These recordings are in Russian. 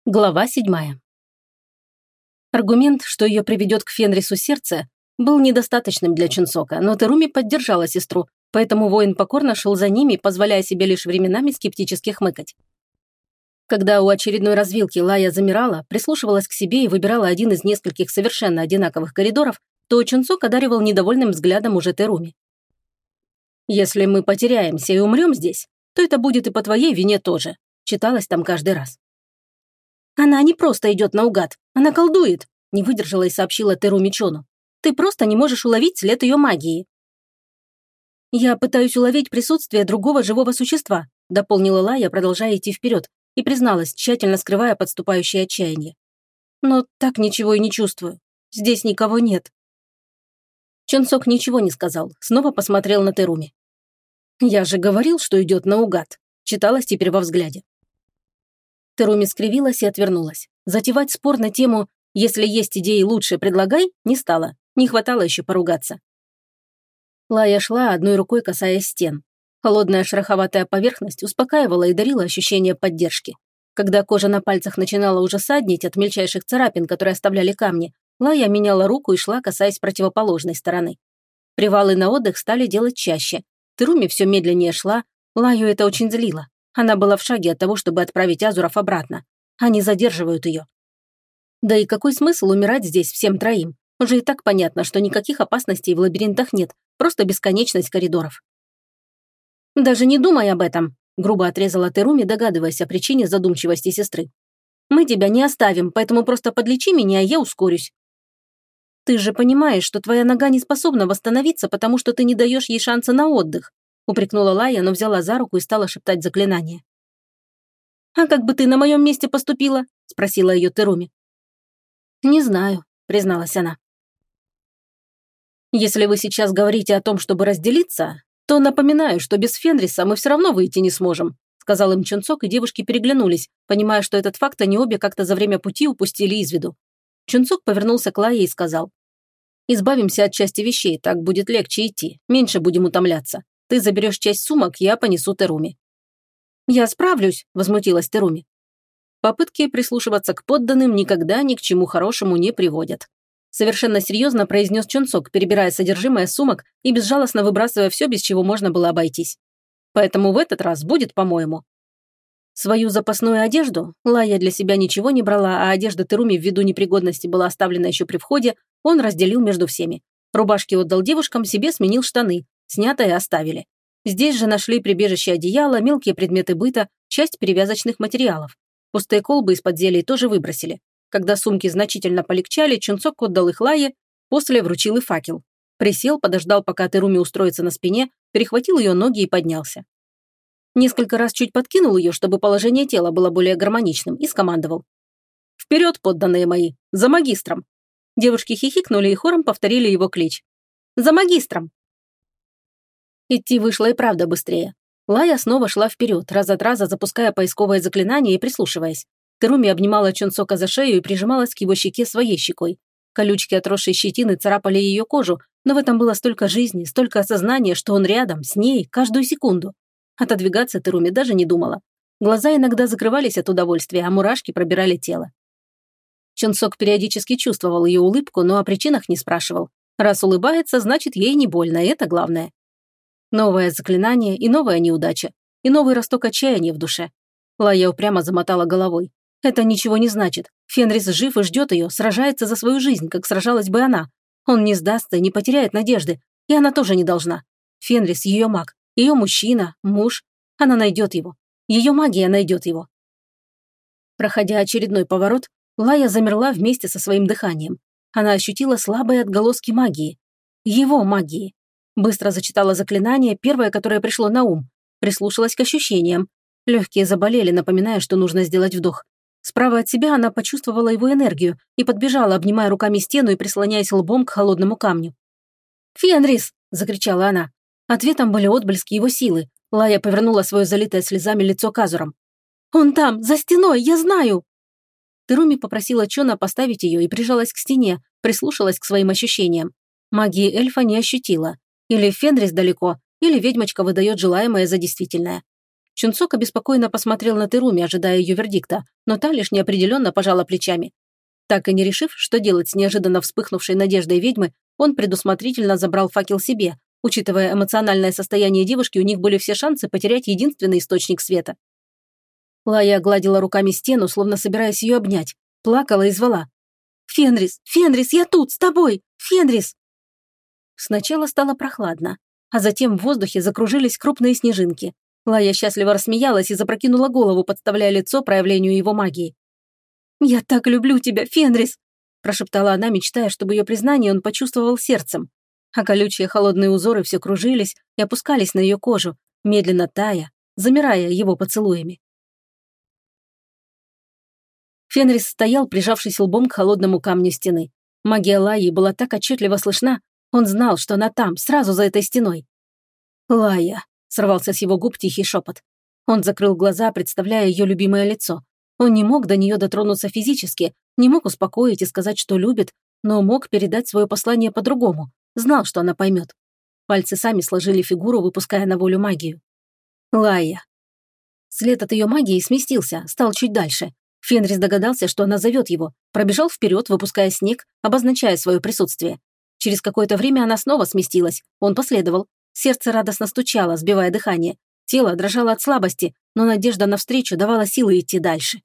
Глава 7. Аргумент, что ее приведет к Фенрису сердце, был недостаточным для Чунсока, но Теруми поддержала сестру, поэтому воин покорно шел за ними, позволяя себе лишь временами скептически хмыкать. Когда у очередной развилки Лая замирала, прислушивалась к себе и выбирала один из нескольких совершенно одинаковых коридоров, то Чунсок одаривал недовольным взглядом уже Теруми. «Если мы потеряемся и умрем здесь, то это будет и по твоей вине тоже», читалось там каждый раз. «Она не просто идет наугад, она колдует», – не выдержала и сообщила Теруми Чону. «Ты просто не можешь уловить след ее магии». «Я пытаюсь уловить присутствие другого живого существа», – дополнила Лая, продолжая идти вперед, и призналась, тщательно скрывая подступающее отчаяние. «Но так ничего и не чувствую. Здесь никого нет». Чонсок ничего не сказал, снова посмотрел на Теруми. «Я же говорил, что идет наугад», – читалось теперь во взгляде. Теруми скривилась и отвернулась. Затевать спор на тему «если есть идеи лучше, предлагай» не стала. Не хватало еще поругаться. Лая шла, одной рукой касаясь стен. Холодная шероховатая поверхность успокаивала и дарила ощущение поддержки. Когда кожа на пальцах начинала уже саднить от мельчайших царапин, которые оставляли камни, Лая меняла руку и шла, касаясь противоположной стороны. Привалы на отдых стали делать чаще. Теруми все медленнее шла, Лаю это очень злило. Она была в шаге от того, чтобы отправить Азуров обратно. Они задерживают ее. Да и какой смысл умирать здесь всем троим? Уже и так понятно, что никаких опасностей в лабиринтах нет, просто бесконечность коридоров. «Даже не думай об этом», – грубо отрезала Теруми, догадываясь о причине задумчивости сестры. «Мы тебя не оставим, поэтому просто подлечи меня, и я ускорюсь». «Ты же понимаешь, что твоя нога не способна восстановиться, потому что ты не даешь ей шанса на отдых», упрекнула Лая, но взяла за руку и стала шептать заклинание. «А как бы ты на моем месте поступила?» – спросила ее Теруми. «Не знаю», – призналась она. «Если вы сейчас говорите о том, чтобы разделиться, то напоминаю, что без Фенриса мы все равно выйти не сможем», – сказал им Чунсок, и девушки переглянулись, понимая, что этот факт они обе как-то за время пути упустили из виду. Чунсок повернулся к Лае и сказал: «Избавимся от части вещей, так будет легче идти, меньше будем утомляться. Ты заберешь часть сумок, я понесу Теруми». «Я справлюсь», – возмутилась Теруми. Попытки прислушиваться к подданным никогда ни к чему хорошему не приводят. Совершенно серьезно произнес Чунсок, перебирая содержимое сумок и безжалостно выбрасывая все, без чего можно было обойтись. «Поэтому в этот раз будет, по-моему». Свою запасную одежду, Лая для себя ничего не брала, а одежда Теруми ввиду непригодности была оставлена еще при входе, он разделил между всеми. Рубашки отдал девушкам, себе сменил штаны, снятое оставили. Здесь же нашли прибежище одеяла, мелкие предметы быта, часть перевязочных материалов. Пустые колбы из-под зелий тоже выбросили. Когда сумки значительно полегчали, Чунсок отдал их Лае, после вручил и факел. Присел, подождал, пока Теруми устроится на спине, перехватил ее ноги и поднялся. Несколько раз чуть подкинул ее, чтобы положение тела было более гармоничным, и скомандовал: «Вперед, подданные мои! За магистром!» Девушки хихикнули и хором повторили его клич: «За магистром!» Идти вышло и правда быстрее. Лая снова шла вперед, раз от раза запуская поисковое заклинание и прислушиваясь. Теруми обнимала Чунсока за шею и прижималась к его щеке своей щекой. Колючки отросшей щетины царапали ее кожу, но в этом было столько жизни, столько осознания, что он рядом, с ней, каждую секунду. Отодвигаться Теруми даже не думала. Глаза иногда закрывались от удовольствия, а мурашки пробирали тело. Чунсок периодически чувствовал ее улыбку, но о причинах не спрашивал. Раз улыбается, значит, ей не больно, и это главное. Новое заклинание и новая неудача, и новый росток отчаяния в душе. Лая упрямо замотала головой. Это ничего не значит. Фенрис жив и ждет ее, сражается за свою жизнь, как сражалась бы она. Он не сдастся и не потеряет надежды, и она тоже не должна. Фенрис – ее маг, ее мужчина, муж. Она найдет его. Ее магия найдет его. Проходя очередной поворот, Лая замерла вместе со своим дыханием. Она ощутила слабые отголоски магии. Его магии. Быстро зачитала заклинание, первое, которое пришло на ум. Прислушалась к ощущениям. Легкие заболели, напоминая, что нужно сделать вдох. Справа от себя она почувствовала его энергию и подбежала, обнимая руками стену и прислоняясь лбом к холодному камню. «Фенрис!» – закричала она. Ответом были отблески его силы. Лая повернула свое залитое слезами лицо к Азурам. «Он там, за стеной, я знаю!» Теруми попросила Чона поставить ее и прижалась к стене, прислушалась к своим ощущениям. Магии эльфа не ощутила. Или Фенрис далеко, или ведьмочка выдает желаемое за действительное. Чунцок обеспокоенно посмотрел на Теруми, ожидая ее вердикта, но та лишь неопределенно пожала плечами. Так и не решив, что делать с неожиданно вспыхнувшей надеждой ведьмы, он предусмотрительно забрал факел себе. Учитывая эмоциональное состояние девушки, у них были все шансы потерять единственный источник света. Лая гладила руками стену, словно собираясь ее обнять, плакала и звала. «Фенрис! Фенрис, я тут, с тобой! Фенрис!» Сначала стало прохладно, а затем в воздухе закружились крупные снежинки. Лая счастливо рассмеялась и запрокинула голову, подставляя лицо проявлению его магии. «Я так люблю тебя, Фенрис!» прошептала она, мечтая, чтобы ее признание он почувствовал сердцем. А колючие холодные узоры все кружились и опускались на ее кожу, медленно тая, замирая его поцелуями. Фенрис стоял, прижавшись лбом к холодному камню стены. Магия Лаи была так отчетливо слышна, он знал, что она там, сразу за этой стеной. «Лая!» — сорвался с его губ тихий шепот. Он закрыл глаза, представляя ее любимое лицо. Он не мог до нее дотронуться физически, не мог успокоить и сказать, что любит, но мог передать свое послание по-другому. Знал, что она поймет. Пальцы сами сложили фигуру, выпуская на волю магию. Лая. След от ее магии сместился, стал чуть дальше. Фенрис догадался, что она зовет его, пробежал вперед, выпуская снег, обозначая свое присутствие. Через какое-то время она снова сместилась, он последовал. Сердце радостно стучало, сбивая дыхание. Тело дрожало от слабости, но надежда на встречу давала силы идти дальше.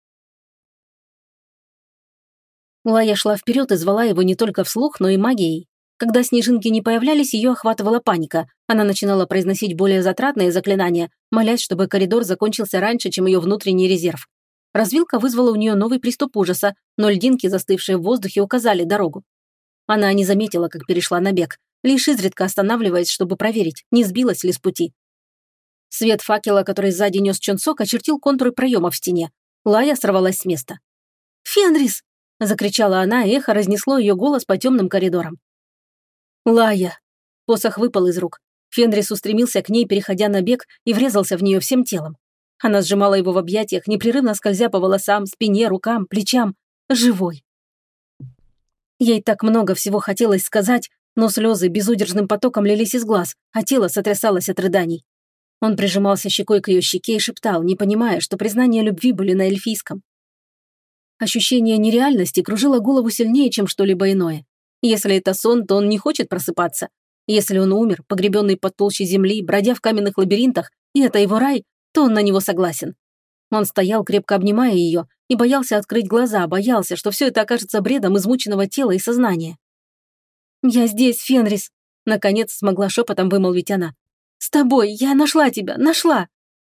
Лая шла вперед и звала его не только вслух, но и магией. Когда снежинки не появлялись, ее охватывала паника. Она начинала произносить более затратные заклинания, молясь, чтобы коридор закончился раньше, чем ее внутренний резерв. Развилка вызвала у нее новый приступ ужаса, но льдинки, застывшие в воздухе, указали дорогу. Она не заметила, как перешла на бег, лишь изредка останавливаясь, чтобы проверить, не сбилась ли с пути. Свет факела, который сзади нес Чонсок, очертил контуры проема в стене. Лая сорвалась с места. «Фенрис!» – закричала она, и эхо разнесло ее голос по темным коридорам. «Лая!» Посох выпал из рук. Фенрис устремился к ней, переходя на бег, и врезался в нее всем телом. Она сжимала его в объятиях, непрерывно скользя по волосам, спине, рукам, плечам. Живой. Ей так много всего хотелось сказать, но слезы безудержным потоком лились из глаз, а тело сотрясалось от рыданий. Он прижимался щекой к ее щеке и шептал, не понимая, что признания любви были на эльфийском. Ощущение нереальности кружило голову сильнее, чем что-либо иное. Если это сон, то он не хочет просыпаться. Если он умер, погребенный под толщей земли, бродя в каменных лабиринтах, и это его рай, то он на него согласен. Он стоял, крепко обнимая ее, и боялся открыть глаза, боялся, что все это окажется бредом измученного тела и сознания. «Я здесь, Фенрис!» — наконец смогла шепотом вымолвить она. «С тобой! Я нашла тебя! Нашла!»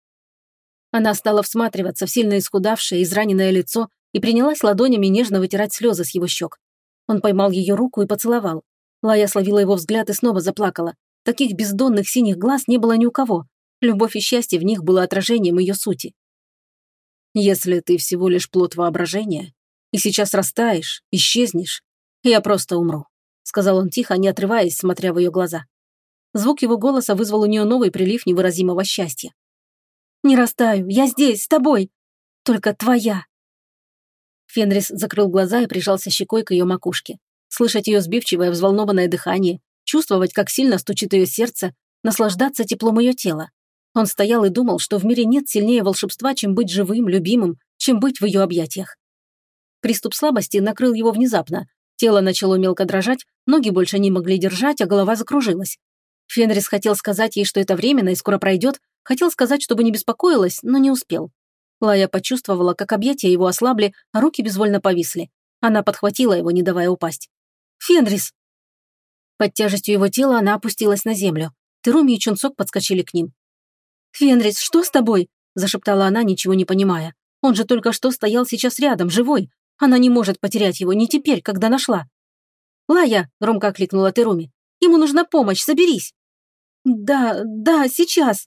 Она стала всматриваться в сильно исхудавшее, израненное лицо и принялась ладонями нежно вытирать слезы с его щек. Он поймал ее руку и поцеловал. Лая словила его взгляд и снова заплакала. Таких бездонных синих глаз не было ни у кого. Любовь и счастье в них было отражением ее сути. «Если ты всего лишь плод воображения, и сейчас растаешь, исчезнешь, я просто умру», сказал он тихо, не отрываясь, смотря в ее глаза. Звук его голоса вызвал у нее новый прилив невыразимого счастья. «Не растаю, я здесь, с тобой, только твоя». Фенрис закрыл глаза и прижался щекой к ее макушке. Слышать ее сбивчивое, взволнованное дыхание, чувствовать, как сильно стучит ее сердце, наслаждаться теплом ее тела. Он стоял и думал, что в мире нет сильнее волшебства, чем быть живым, любимым, чем быть в ее объятиях. Приступ слабости накрыл его внезапно. Тело начало мелко дрожать, ноги больше не могли держать, а голова закружилась. Фенрис хотел сказать ей, что это временно и скоро пройдет, хотел сказать, чтобы не беспокоилась, но не успел. Лая почувствовала, как объятия его ослабли, а руки безвольно повисли. Она подхватила его, не давая упасть. «Фенрис!» Под тяжестью его тела она опустилась на землю. Теруми и Чунцок подскочили к ним. «Фенрис, что с тобой?» – зашептала она, ничего не понимая. «Он же только что стоял сейчас рядом, живой. Она не может потерять его, не теперь, когда нашла». «Лая!» – громко окликнула Теруми. «Ему нужна помощь, соберись!» «Да, да, сейчас!»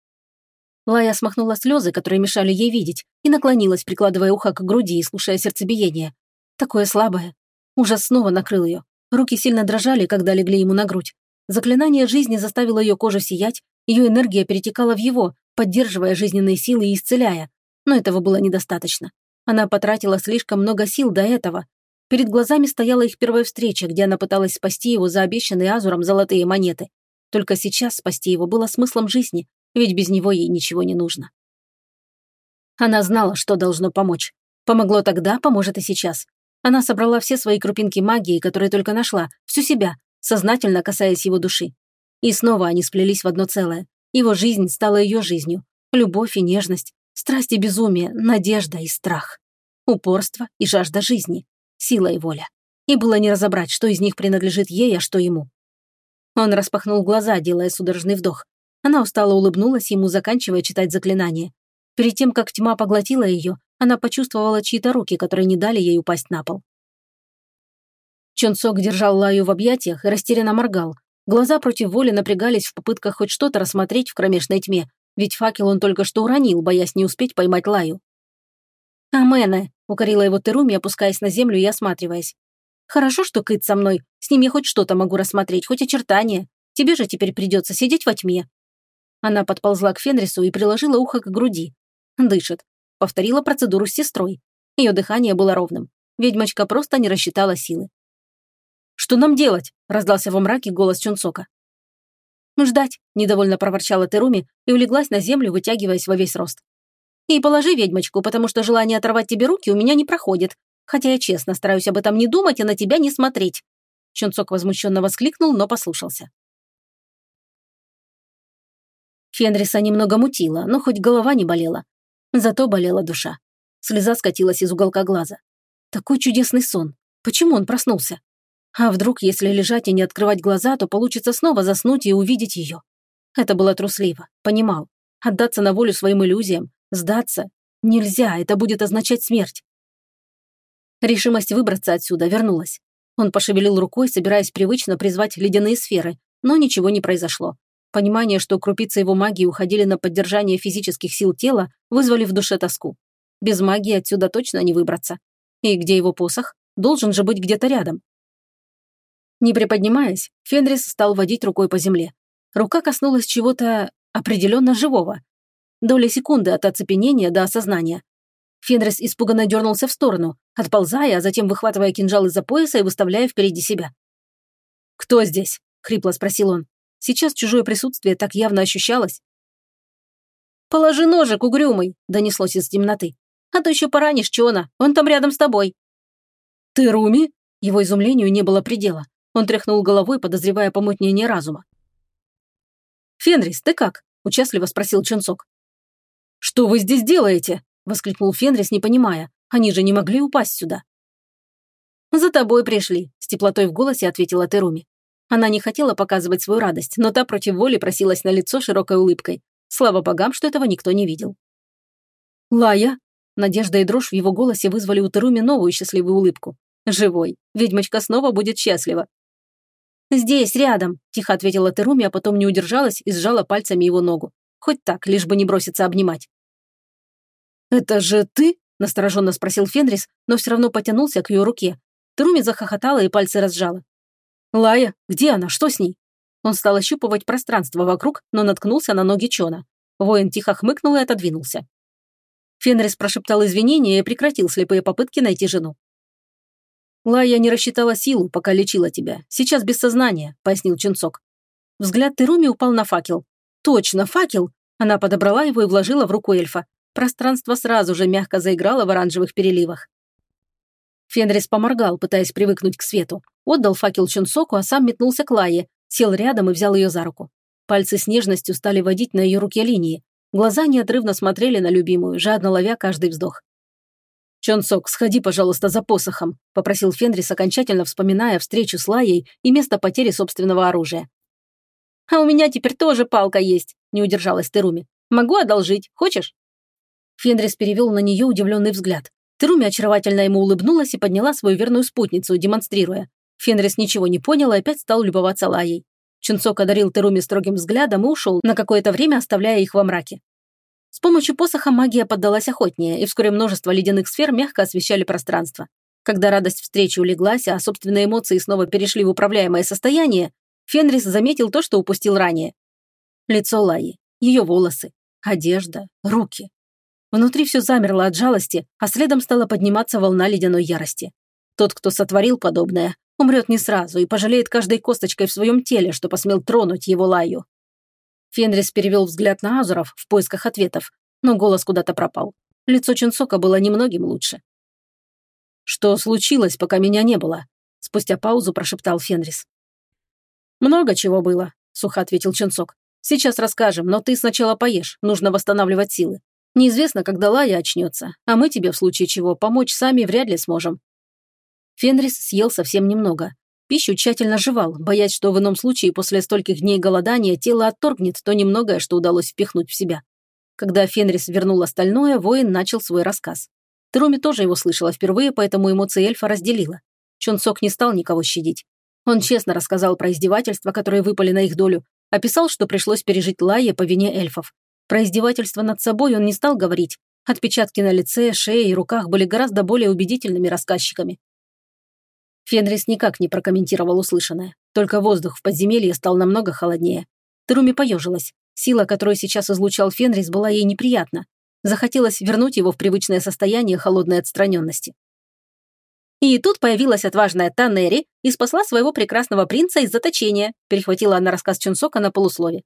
Лая смахнула слезы, которые мешали ей видеть, и наклонилась, прикладывая ухо к груди и слушая сердцебиение. Такое слабое. Ужас снова накрыл ее. Руки сильно дрожали, когда легли ему на грудь. Заклинание жизни заставило ее кожу сиять, ее энергия перетекала в его, поддерживая жизненные силы и исцеляя. Но этого было недостаточно. Она потратила слишком много сил до этого. Перед глазами стояла их первая встреча, где она пыталась спасти его за обещанные Азуром золотые монеты. Только сейчас спасти его было смыслом жизни, ведь без него ей ничего не нужно. Она знала, что должно помочь. Помогло тогда, поможет и сейчас. Она собрала все свои крупинки магии, которые только нашла, всю себя, сознательно касаясь его души. И снова они сплелись в одно целое. Его жизнь стала ее жизнью. Любовь и нежность, страсть и безумие, надежда и страх. Упорство и жажда жизни, сила и воля. И было не разобрать, что из них принадлежит ей, а что ему. Он распахнул глаза, делая судорожный вдох. Она устало улыбнулась ему, заканчивая читать заклинание. Перед тем, как тьма поглотила ее, она почувствовала чьи-то руки, которые не дали ей упасть на пол. Чонсок держал Лаю в объятиях и растерянно моргал. Глаза против воли напрягались в попытках хоть что-то рассмотреть в кромешной тьме, ведь факел он только что уронил, боясь не успеть поймать Лаю. «Амене», — укорила его Теруми, опускаясь на землю и осматриваясь. «Хорошо, что Кыт со мной. С ним я хоть что-то могу рассмотреть, хоть очертания. Тебе же теперь придется сидеть во тьме». Она подползла к Фенрису и приложила ухо к груди. Дышит. Повторила процедуру с сестрой. Ее дыхание было ровным. Ведьмочка просто не рассчитала силы. «Что нам делать?» – раздался во мраке голос Чонсока. «Ждать», – недовольно проворчала Теруми и улеглась на землю, вытягиваясь во весь рост. «И положи ведьмочку, потому что желание оторвать тебе руки у меня не проходит, хотя я честно стараюсь об этом не думать и на тебя не смотреть». Чонсок возмущенно воскликнул, но послушался. Фенриса немного мутило, но хоть голова не болела. Зато болела душа. Слеза скатилась из уголка глаза. Такой чудесный сон. Почему он проснулся? А вдруг, если лежать и не открывать глаза, то получится снова заснуть и увидеть ее? Это было трусливо, понимал. Отдаться на волю своим иллюзиям, сдаться. Нельзя, это будет означать смерть. Решимость выбраться отсюда вернулась. Он пошевелил рукой, собираясь привычно призвать ледяные сферы, но ничего не произошло. Понимание, что крупицы его магии уходили на поддержание физических сил тела, вызвали в душе тоску. Без магии отсюда точно не выбраться. И где его посох? Должен же быть где-то рядом. Не приподнимаясь, Фенрис стал водить рукой по земле. Рука коснулась чего-то определенно живого. Доля секунды от оцепенения до осознания. Фенрис испуганно дернулся в сторону, отползая, а затем выхватывая кинжал из-за пояса и выставляя впереди себя. «Кто здесь?» — хрипло спросил он. Сейчас чужое присутствие так явно ощущалось. «Положи ножик, угрюмый!» — донеслось из темноты. «А то еще поранишь Чона, он там рядом с тобой». «Ты Руми?» Его изумлению не было предела. Он тряхнул головой, подозревая помутнение разума. «Фенрис, ты как?» — участливо спросил Чонсок. «Что вы здесь делаете?» — воскликнул Фенрис, не понимая. Они же не могли упасть сюда. «За тобой пришли», — с теплотой в голосе ответила Теруми. Она не хотела показывать свою радость, но та против воли просилась на лицо широкой улыбкой. Слава богам, что этого никто не видел. «Лая?» Надежда и дрожь в его голосе вызвали у Теруми новую счастливую улыбку. «Живой. Ведьмочка снова будет счастлива». «Здесь, рядом», – тихо ответила Теруми, а потом не удержалась и сжала пальцами его ногу. Хоть так, лишь бы не броситься обнимать. «Это же ты?» – настороженно спросил Фенрис, но все равно потянулся к ее руке. Теруми захохотала и пальцы разжала. «Лая, где она? Что с ней?» Он стал ощупывать пространство вокруг, но наткнулся на ноги Чона. Воин тихо хмыкнул и отодвинулся. Фенрис прошептал извинения и прекратил слепые попытки найти жену. «Лая не рассчитала силу, пока лечила тебя. Сейчас без сознания», — пояснил Чунцок. Взгляд Теруми упал на факел. «Точно, факел!» Она подобрала его и вложила в руку эльфа. Пространство сразу же мягко заиграло в оранжевых переливах. Фенрис поморгал, пытаясь привыкнуть к свету. Отдал факел Чунцоку, а сам метнулся к Лае, сел рядом и взял ее за руку. Пальцы с нежностью стали водить на ее руке линии. Глаза неотрывно смотрели на любимую, жадно ловя каждый вздох. «Чонсок, сходи, пожалуйста, за посохом», — попросил Фенрис, окончательно вспоминая встречу с Лаей и место потери собственного оружия. «А у меня теперь тоже палка есть», — не удержалась Теруми. «Могу одолжить. Хочешь?» Фенрис перевел на нее удивленный взгляд. Теруми очаровательно ему улыбнулась и подняла свою верную спутницу, демонстрируя. Фенрис ничего не понял и опять стал любоваться Лаей. Чунцок одарил Теруми строгим взглядом и ушел, на какое-то время оставляя их во мраке. С помощью посоха магия поддалась охотнее, и вскоре множество ледяных сфер мягко освещали пространство. Когда радость встречи улеглась, а собственные эмоции снова перешли в управляемое состояние, Фенрис заметил то, что упустил ранее. Лицо Лаи, ее волосы, одежда, руки. Внутри все замерло от жалости, а следом стала подниматься волна ледяной ярости. Тот, кто сотворил подобное, умрет не сразу и пожалеет каждой косточкой в своем теле, что посмел тронуть его Лаю. Фенрис перевел взгляд на Азуров в поисках ответов, но голос куда-то пропал. Лицо Чунсока было немногим лучше. «Что случилось, пока меня не было?» Спустя паузу прошептал Фенрис. «Много чего было», — сухо ответил Чунсок. «Сейчас расскажем, но ты сначала поешь, нужно восстанавливать силы. Неизвестно, когда Лая очнется, а мы тебе в случае чего помочь сами вряд ли сможем». Фенрис съел совсем немного. Пищу тщательно жевал, боясь, что в ином случае после стольких дней голодания тело отторгнет то немногое, что удалось впихнуть в себя. Когда Фенрис вернул остальное, воин начал свой рассказ. Теруми тоже его слышала впервые, поэтому эмоции эльфа разделила. Чунсок не стал никого щадить. Он честно рассказал про издевательства, которые выпали на их долю, описал, что пришлось пережить Лайе по вине эльфов. Про издевательства над собой он не стал говорить. Отпечатки на лице, шее и руках были гораздо более убедительными рассказчиками. Фенрис никак не прокомментировал услышанное. Только воздух в подземелье стал намного холоднее. Теруми поежилась. Сила, которую сейчас излучал Фенрис, была ей неприятна. Захотелось вернуть его в привычное состояние холодной отстраненности. «И тут появилась отважная Таннери и спасла своего прекрасного принца из заточения», перехватила она рассказ Чунсока на полуслове.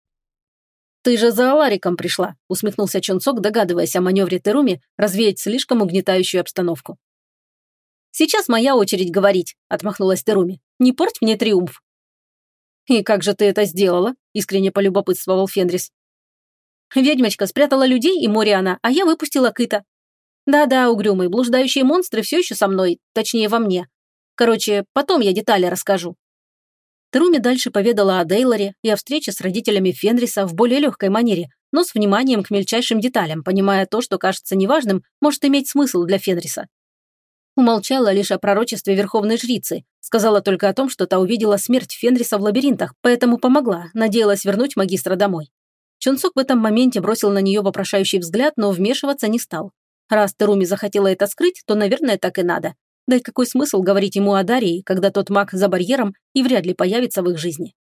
«Ты же за Алариком пришла», усмехнулся Чунсок, догадываясь о маневре Теруми развеять слишком угнетающую обстановку. «Сейчас моя очередь говорить», отмахнулась Теруми. «Не порть мне триумф». «И как же ты это сделала?» искренне полюбопытствовал Фенрис. «Ведьмочка спрятала людей и Мориана, а я выпустила Кыта. Да-да, угрюмый, блуждающие монстры все еще со мной, точнее во мне. Короче, потом я детали расскажу». Теруми дальше поведала о Дейлоре и о встрече с родителями Фенриса в более легкой манере, но с вниманием к мельчайшим деталям, понимая то, что кажется неважным, может иметь смысл для Фенриса. Умолчала лишь о пророчестве Верховной Жрицы, сказала только о том, что та увидела смерть Фенриса в лабиринтах, поэтому помогла, надеялась вернуть магистра домой. Чунсок в этом моменте бросил на нее вопрошающий взгляд, но вмешиваться не стал. Раз Теруми захотела это скрыть, то, наверное, так и надо. Да и какой смысл говорить ему о Дарии, когда тот маг за барьером и вряд ли появится в их жизни.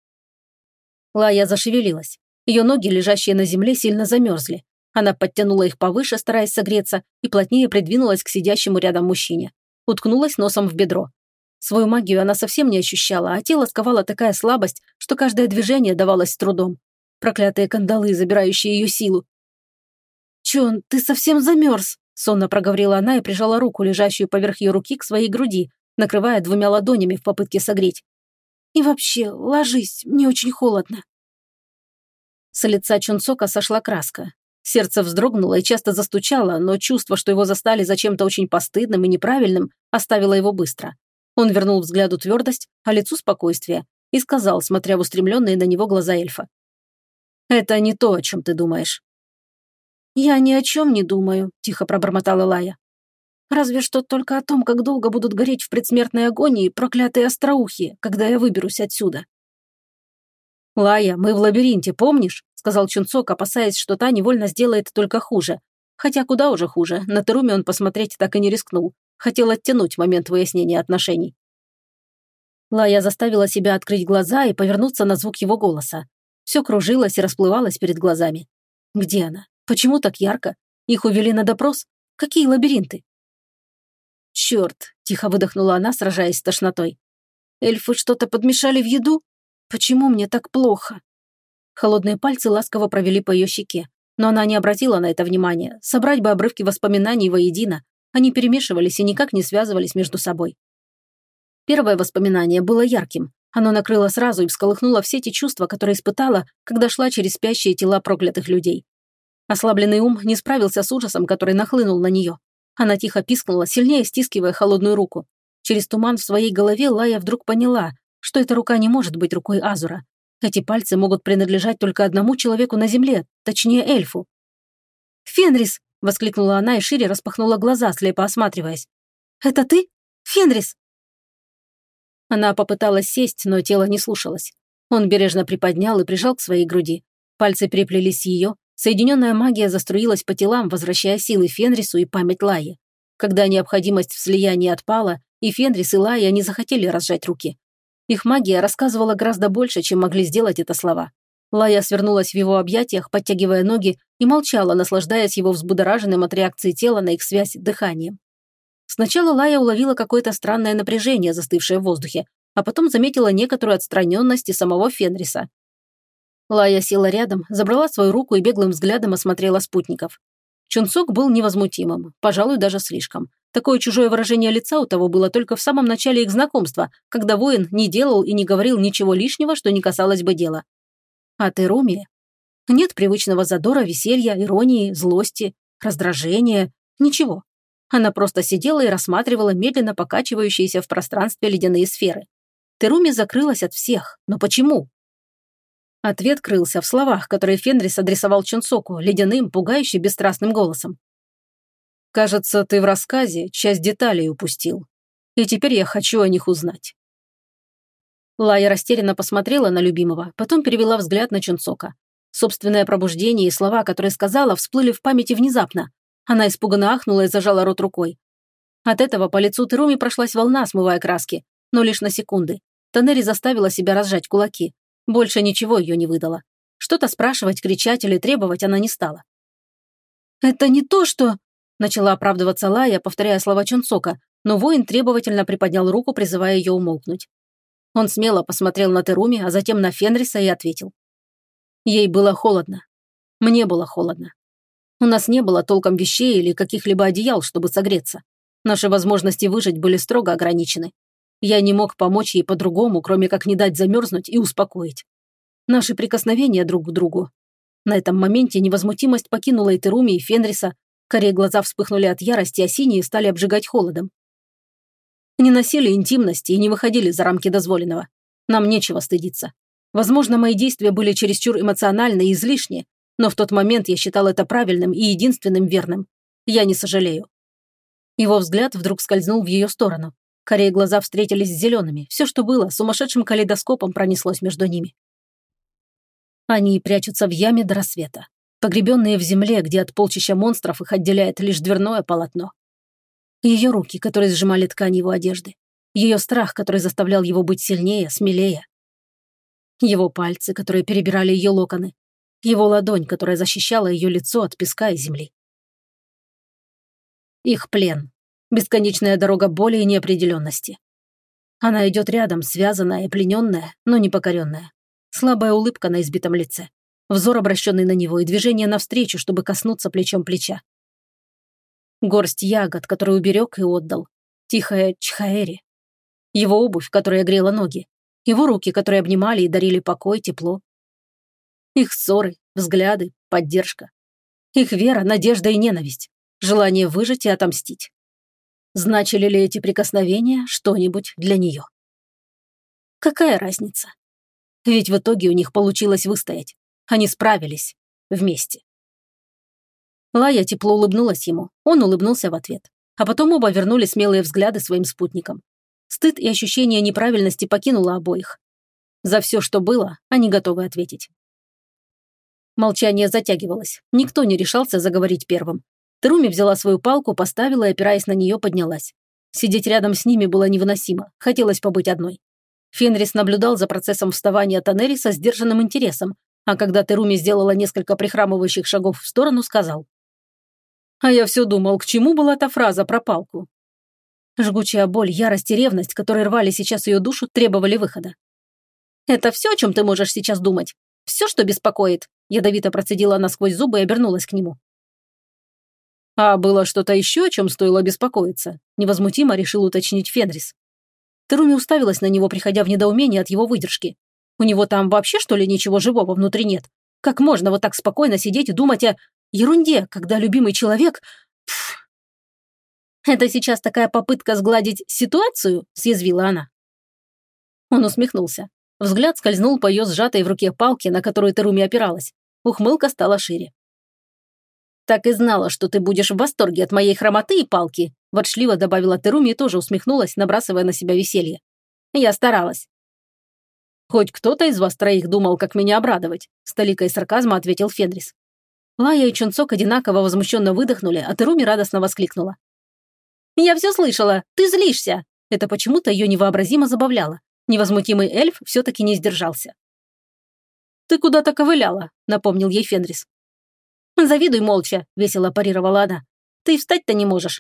Лая зашевелилась. Ее ноги, лежащие на земле, сильно замерзли. Она подтянула их повыше, стараясь согреться, и плотнее придвинулась к сидящему рядом мужчине. Уткнулась носом в бедро. Свою магию она совсем не ощущала, а тело сковала такая слабость, что каждое движение давалось с трудом. Проклятые кандалы, забирающие ее силу. «Чон, ты совсем замерз», — сонно проговорила она и прижала руку, лежащую поверх ее руки, к своей груди, накрывая двумя ладонями в попытке согреть. «И вообще, ложись, мне очень холодно». С лица Чунсока сошла краска. Сердце вздрогнуло и часто застучало, но чувство, что его застали за чем-то очень постыдным и неправильным, оставило его быстро. Он вернул взгляду твердость, а лицу спокойствие, и сказал, смотря в устремленные на него глаза эльфа. «Это не то, о чем ты думаешь». «Я ни о чем не думаю», – тихо пробормотала Лая. «Разве что только о том, как долго будут гореть в предсмертной агонии проклятые остроухие, когда я выберусь отсюда». «Лая, мы в лабиринте, помнишь?» – сказал Чунсок, опасаясь, что та невольно сделает только хуже. Хотя куда уже хуже, на Теруми он посмотреть так и не рискнул. Хотел оттянуть момент выяснения отношений. Лая заставила себя открыть глаза и повернуться на звук его голоса. Все кружилось и расплывалось перед глазами. Где она? Почему так ярко? Их увели на допрос? Какие лабиринты? «Черт!» – тихо выдохнула она, сражаясь с тошнотой. «Эльфы что-то подмешали в еду? Почему мне так плохо?» Холодные пальцы ласково провели по ее щеке, но она не обратила на это внимания. Собрать бы обрывки воспоминаний воедино. Они перемешивались и никак не связывались между собой. Первое воспоминание было ярким. Оно накрыло сразу и всколыхнуло все те чувства, которые испытала, когда шла через спящие тела проклятых людей. Ослабленный ум не справился с ужасом, который нахлынул на нее. Она тихо пискнула, сильнее стискивая холодную руку. Через туман в своей голове Лая вдруг поняла, что эта рука не может быть рукой Азура. Эти пальцы могут принадлежать только одному человеку на земле, точнее эльфу. «Фенрис!» – воскликнула она и шире распахнула глаза, слепо осматриваясь. «Это ты? Фенрис?» Она попыталась сесть, но тело не слушалось. Он бережно приподнял и прижал к своей груди. Пальцы переплелись с ее, соединенная магия заструилась по телам, возвращая силы Фенрису и память Лайи. Когда необходимость в слиянии отпала, и Фенрис, и Лайя не захотели разжать руки. Их магия рассказывала гораздо больше, чем могли сделать это слова. Лайя свернулась в его объятиях, подтягивая ноги, и молчала, наслаждаясь его взбудораженным от реакции тела на их связь дыханием. Сначала Лайя уловила какое-то странное напряжение, застывшее в воздухе, а потом заметила некоторую отстраненность и самого Фенриса. Лая села рядом, забрала свою руку и беглым взглядом осмотрела спутников. Чунцок был невозмутимым, пожалуй, даже слишком. Такое чужое выражение лица у того было только в самом начале их знакомства, когда воин не делал и не говорил ничего лишнего, что не касалось бы дела. А Теруми? Нет привычного задора, веселья, иронии, злости, раздражения, ничего. Она просто сидела и рассматривала медленно покачивающиеся в пространстве ледяные сферы. Теруми закрылась от всех, но почему? Ответ крылся в словах, которые Фенрис адресовал Чунцоку ледяным, пугающе бесстрастным голосом. «Кажется, ты в рассказе часть деталей упустил. И теперь я хочу о них узнать». Лая растерянно посмотрела на любимого, потом перевела взгляд на Чунцока. Собственное пробуждение и слова, которые сказала, всплыли в памяти внезапно. Она испуганно ахнула и зажала рот рукой. От этого по лицу Теруми прошлась волна, смывая краски, но лишь на секунды. Танери заставила себя разжать кулаки. Больше ничего ее не выдало. Что-то спрашивать, кричать или требовать она не стала. «Это не то, что...» – начала оправдываться Лая, повторяя слова Чунцока, но воин требовательно приподнял руку, призывая ее умолкнуть. Он смело посмотрел на Теруми, а затем на Фенриса и ответил. Ей было холодно. Мне было холодно. У нас не было толком вещей или каких-либо одеял, чтобы согреться. Наши возможности выжить были строго ограничены. Я не мог помочь ей по-другому, кроме как не дать замерзнуть и успокоить. Наши прикосновения друг к другу. На этом моменте невозмутимость покинула и Теруми, и Фенриса. Карие глаза вспыхнули от ярости, а синие стали обжигать холодом. Не носили интимности и не выходили за рамки дозволенного. Нам нечего стыдиться. Возможно, мои действия были чересчур эмоциональны и излишни, но в тот момент я считал это правильным и единственным верным. Я не сожалею. Его взгляд вдруг скользнул в ее сторону. Карие глаза встретились с зелеными. Все, что было, сумасшедшим калейдоскопом пронеслось между ними. Они прячутся в яме до рассвета, погребенные в земле, где от полчища монстров их отделяет лишь дверное полотно. Ее руки, которые сжимали ткань его одежды. Ее страх, который заставлял его быть сильнее, смелее. Его пальцы, которые перебирали ее локоны. Его ладонь, которая защищала ее лицо от песка и земли. Их плен. Бесконечная дорога боли и неопределенности. Она идет рядом, связанная и плененная, но не покоренная. Слабая улыбка на избитом лице. Взор, обращенный на него, и движение навстречу, чтобы коснуться плечом плеча. Горсть ягод, которую уберег и отдал. Тихая чхаэри. Его обувь, которая грела ноги. Его руки, которые обнимали и дарили покой, тепло. Их ссоры, взгляды, поддержка. Их вера, надежда и ненависть. Желание выжить и отомстить. Значили ли эти прикосновения что-нибудь для нее? Какая разница? Ведь в итоге у них получилось выстоять. Они справились. Вместе. Лая тепло улыбнулась ему, он улыбнулся в ответ. А потом оба вернули смелые взгляды своим спутникам. Стыд и ощущение неправильности покинуло обоих. За все, что было, они готовы ответить. Молчание затягивалось. Никто не решался заговорить первым. Теруми взяла свою палку, поставила и, опираясь на нее, поднялась. Сидеть рядом с ними было невыносимо. Хотелось побыть одной. Фенрис наблюдал за процессом вставания Танери со сдержанным интересом, а когда Теруми сделала несколько прихрамывающих шагов в сторону, сказал. «А я все думал, к чему была та фраза про палку?» Жгучая боль, ярость и ревность, которые рвали сейчас ее душу, требовали выхода. «Это все, о чем ты можешь сейчас думать? Все, что беспокоит?» Ядовито процедила она сквозь зубы и обернулась к нему. «А было что-то еще, о чем стоило беспокоиться?» Невозмутимо решил уточнить Фенрис. Теруми уставилась на него, приходя в недоумение от его выдержки. У него там вообще, что ли, ничего живого внутри нет? Как можно вот так спокойно сидеть и думать о ерунде, когда любимый человек... Пф. «Это сейчас такая попытка сгладить ситуацию?» – съязвила она. Он усмехнулся. Взгляд скользнул по ее сжатой в руке палке, на которую Теруми опиралась. Ухмылка стала шире. «Так и знала, что ты будешь в восторге от моей хромоты и палки», ворчливо добавила Теруми и тоже усмехнулась, набрасывая на себя веселье. «Я старалась». «Хоть кто-то из вас троих думал, как меня обрадовать», с толикой сарказма ответил Фенрис. Лая и Чунцок одинаково возмущенно выдохнули, а Теруми радостно воскликнула. «Я все слышала! Ты злишься!» Это почему-то ее невообразимо забавляло. Невозмутимый эльф все-таки не сдержался. «Ты куда-то ковыляла», — напомнил ей Фенрис. «Завидуй молча», — весело парировала она. «Ты и встать-то не можешь».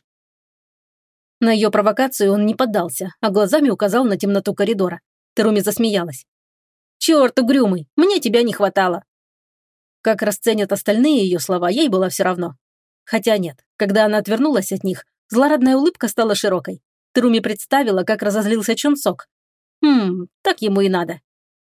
На ее провокацию он не поддался, а глазами указал на темноту коридора. Теруми засмеялась. Черт угрюмый, мне тебя не хватало. Как расценят остальные ее слова, ей было все равно. Хотя нет, когда она отвернулась от них, злорадная улыбка стала широкой. Теруми представила, как разозлился Чунсок. Так ему и надо.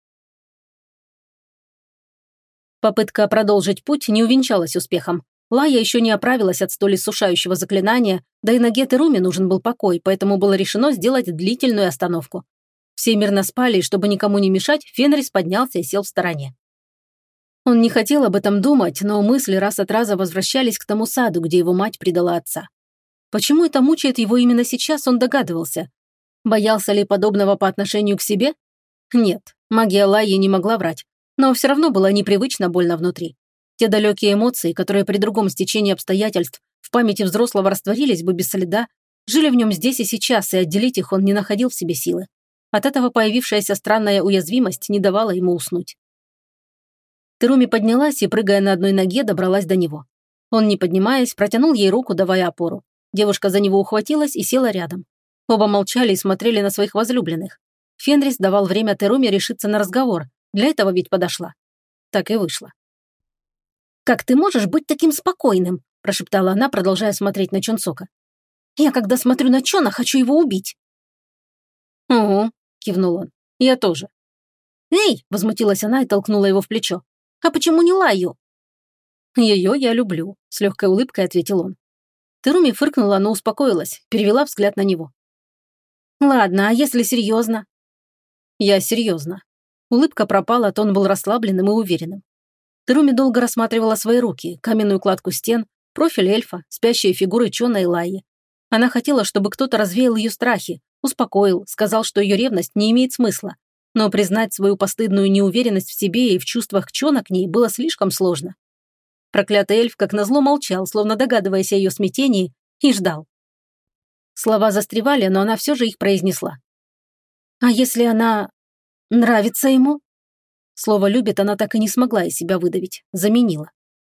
Попытка продолжить путь не увенчалась успехом. Лая еще не оправилась от столь иссушающего заклинания, да и ноге Теруми нужен был покой, поэтому было решено сделать длительную остановку. Все мирно спали, и чтобы никому не мешать, Фенрис поднялся и сел в стороне. Он не хотел об этом думать, но мысли раз от раза возвращались к тому саду, где его мать предала отца. Почему это мучает его именно сейчас, он догадывался. Боялся ли подобного по отношению к себе? Нет, магия Лайи не могла врать, но все равно было непривычно больно внутри. Те далекие эмоции, которые при другом стечении обстоятельств в памяти взрослого растворились бы без следа, жили в нем здесь и сейчас, и отделить их он не находил в себе силы. От этого появившаяся странная уязвимость не давала ему уснуть. Теруми поднялась и, прыгая на одной ноге, добралась до него. Он, не поднимаясь, протянул ей руку, давая опору. Девушка за него ухватилась и села рядом. Оба молчали и смотрели на своих возлюбленных. Фенрис давал время Теруми решиться на разговор, для этого ведь подошла. Так и вышло. «Как ты можешь быть таким спокойным?» – прошептала она, продолжая смотреть на Чунсока. «Я, когда смотрю на Чона, хочу его убить». «Угу», – кивнул он. «Я тоже». «Эй!» – возмутилась она и толкнула его в плечо. «А почему не Лаю?» «Ее я люблю», – с легкой улыбкой ответил он. Теруми фыркнула, но успокоилась, перевела взгляд на него. «Ладно, а если серьезно?» «Я серьезно». Улыбка пропала, тон был расслабленным и уверенным. Теруми долго рассматривала свои руки, каменную кладку стен, профиль эльфа, спящие фигуры Чона и Лайи. Она хотела, чтобы кто-то развеял ее страхи, успокоил, сказал, что ее ревность не имеет смысла. Но признать свою постыдную неуверенность в себе и в чувствах к Чона к ней было слишком сложно. Проклятый эльф как назло молчал, словно догадываясь о ее смятении, и ждал. Слова застревали, но она все же их произнесла. «А если она нравится ему?» Слово «любит» она так и не смогла из себя выдавить, заменила.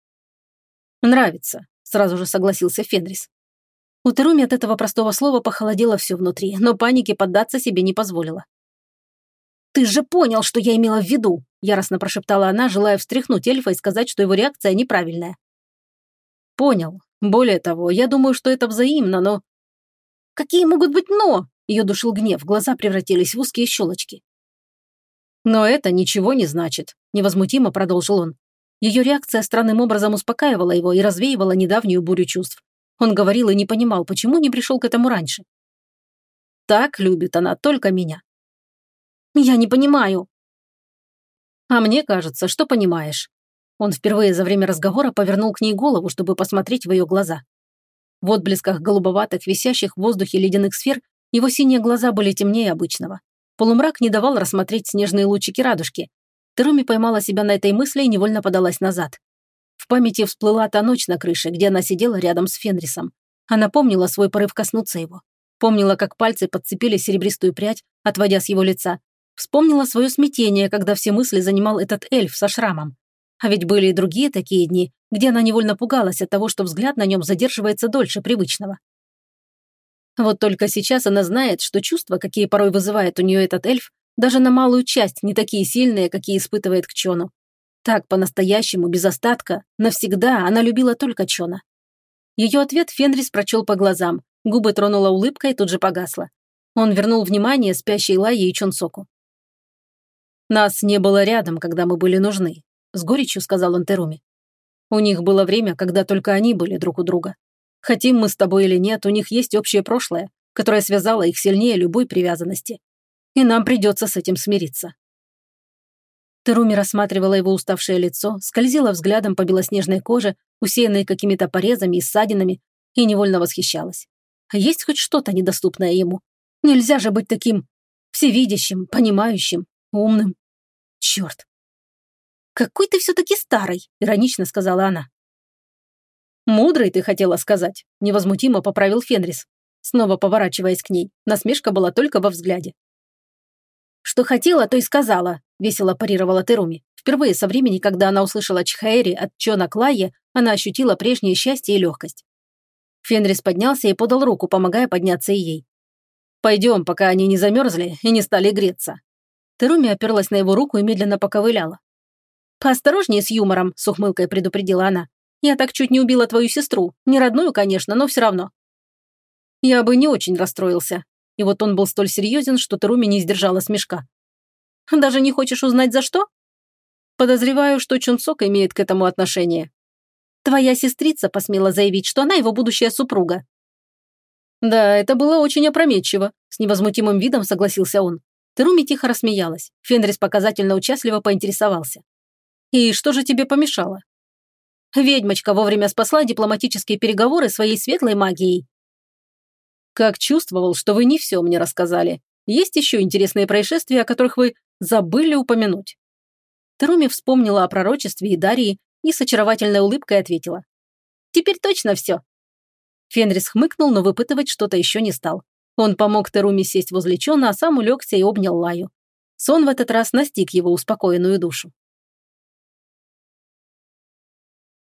«Нравится», – сразу же согласился Фенрис. У Теруми от этого простого слова похолодело все внутри, но панике поддаться себе не позволила. «Ты же понял, что я имела в виду!» – яростно прошептала она, желая встряхнуть эльфа и сказать, что его реакция неправильная. «Понял. Более того, я думаю, что это взаимно, но...» «Какие могут быть «но»?» – ее душил гнев, глаза превратились в узкие щелочки. «Но это ничего не значит», – невозмутимо продолжил он. Ее реакция странным образом успокаивала его и развеивала недавнюю бурю чувств. Он говорил и не понимал, почему не пришел к этому раньше. «Так любит она только меня». «Я не понимаю». «А мне кажется, что понимаешь». Он впервые за время разговора повернул к ней голову, чтобы посмотреть в ее глаза. В отблесках голубоватых, висящих в воздухе ледяных сфер, его синие глаза были темнее обычного. Полумрак не давал рассмотреть снежные лучики радужки. Теруми поймала себя на этой мысли и невольно подалась назад. В памяти всплыла та ночь на крыше, где она сидела рядом с Фенрисом. Она помнила свой порыв коснуться его. Помнила, как пальцы подцепили серебристую прядь, отводя с его лица. Вспомнила свое смятение, когда все мысли занимал этот эльф со шрамом. А ведь были и другие такие дни, где она невольно пугалась от того, что взгляд на нем задерживается дольше привычного. Вот только сейчас она знает, что чувства, какие порой вызывает у нее этот эльф, даже на малую часть не такие сильные, какие испытывает к Чону. Так, по-настоящему, без остатка, навсегда она любила только Чона. Ее ответ Фенрис прочел по глазам, губы тронула улыбка и тут же погасла. Он вернул внимание спящей Лайе и Чонсоку. «Нас не было рядом, когда мы были нужны», — с горечью сказал он Теруми. «У них было время, когда только они были друг у друга. Хотим мы с тобой или нет, у них есть общее прошлое, которое связало их сильнее любой привязанности. И нам придется с этим смириться». Теруми рассматривала его уставшее лицо, скользила взглядом по белоснежной коже, усеянной какими-то порезами и ссадинами, и невольно восхищалась. А есть хоть что-то недоступное ему? Нельзя же быть таким всевидящим, понимающим, умным. Черт. «Какой ты все-таки старый», — иронично сказала она. «Мудрый, ты хотела сказать», — невозмутимо поправил Фенрис, снова поворачиваясь к ней. Насмешка была только во взгляде. «Что хотела, то и сказала», — весело парировала Теруми. Впервые со времени, когда она услышала Чхаэри от Чона к Лайе, она ощутила прежнее счастье и легкость. Фенрис поднялся и подал руку, помогая подняться и ей. «Пойдем, пока они не замерзли и не стали греться». Теруми оперлась на его руку и медленно поковыляла. «Поосторожнее с юмором», – с ухмылкой предупредила она. «Я так чуть не убила твою сестру. Не родную, конечно, но все равно». Я бы не очень расстроился. И вот он был столь серьезен, что Теруми не сдержала смешка. «Даже не хочешь узнать, за что?» «Подозреваю, что Чунцок имеет к этому отношение». «Твоя сестрица посмела заявить, что она его будущая супруга». «Да, это было очень опрометчиво», – с невозмутимым видом согласился он. Теруми тихо рассмеялась. Фенрис показательно участливо поинтересовался. «И что же тебе помешало?» Ведьмочка вовремя спасла дипломатические переговоры своей светлой магией. «Как чувствовал, что вы не все мне рассказали. Есть еще интересные происшествия, о которых вы забыли упомянуть». Теруми вспомнила о пророчестве и Дарии и с очаровательной улыбкой ответила. «Теперь точно все». Фенрис хмыкнул, но выпытывать что-то еще не стал. Он помог Теруми сесть возле Чона, а сам улегся и обнял Лаю. Сон в этот раз настиг его успокоенную душу.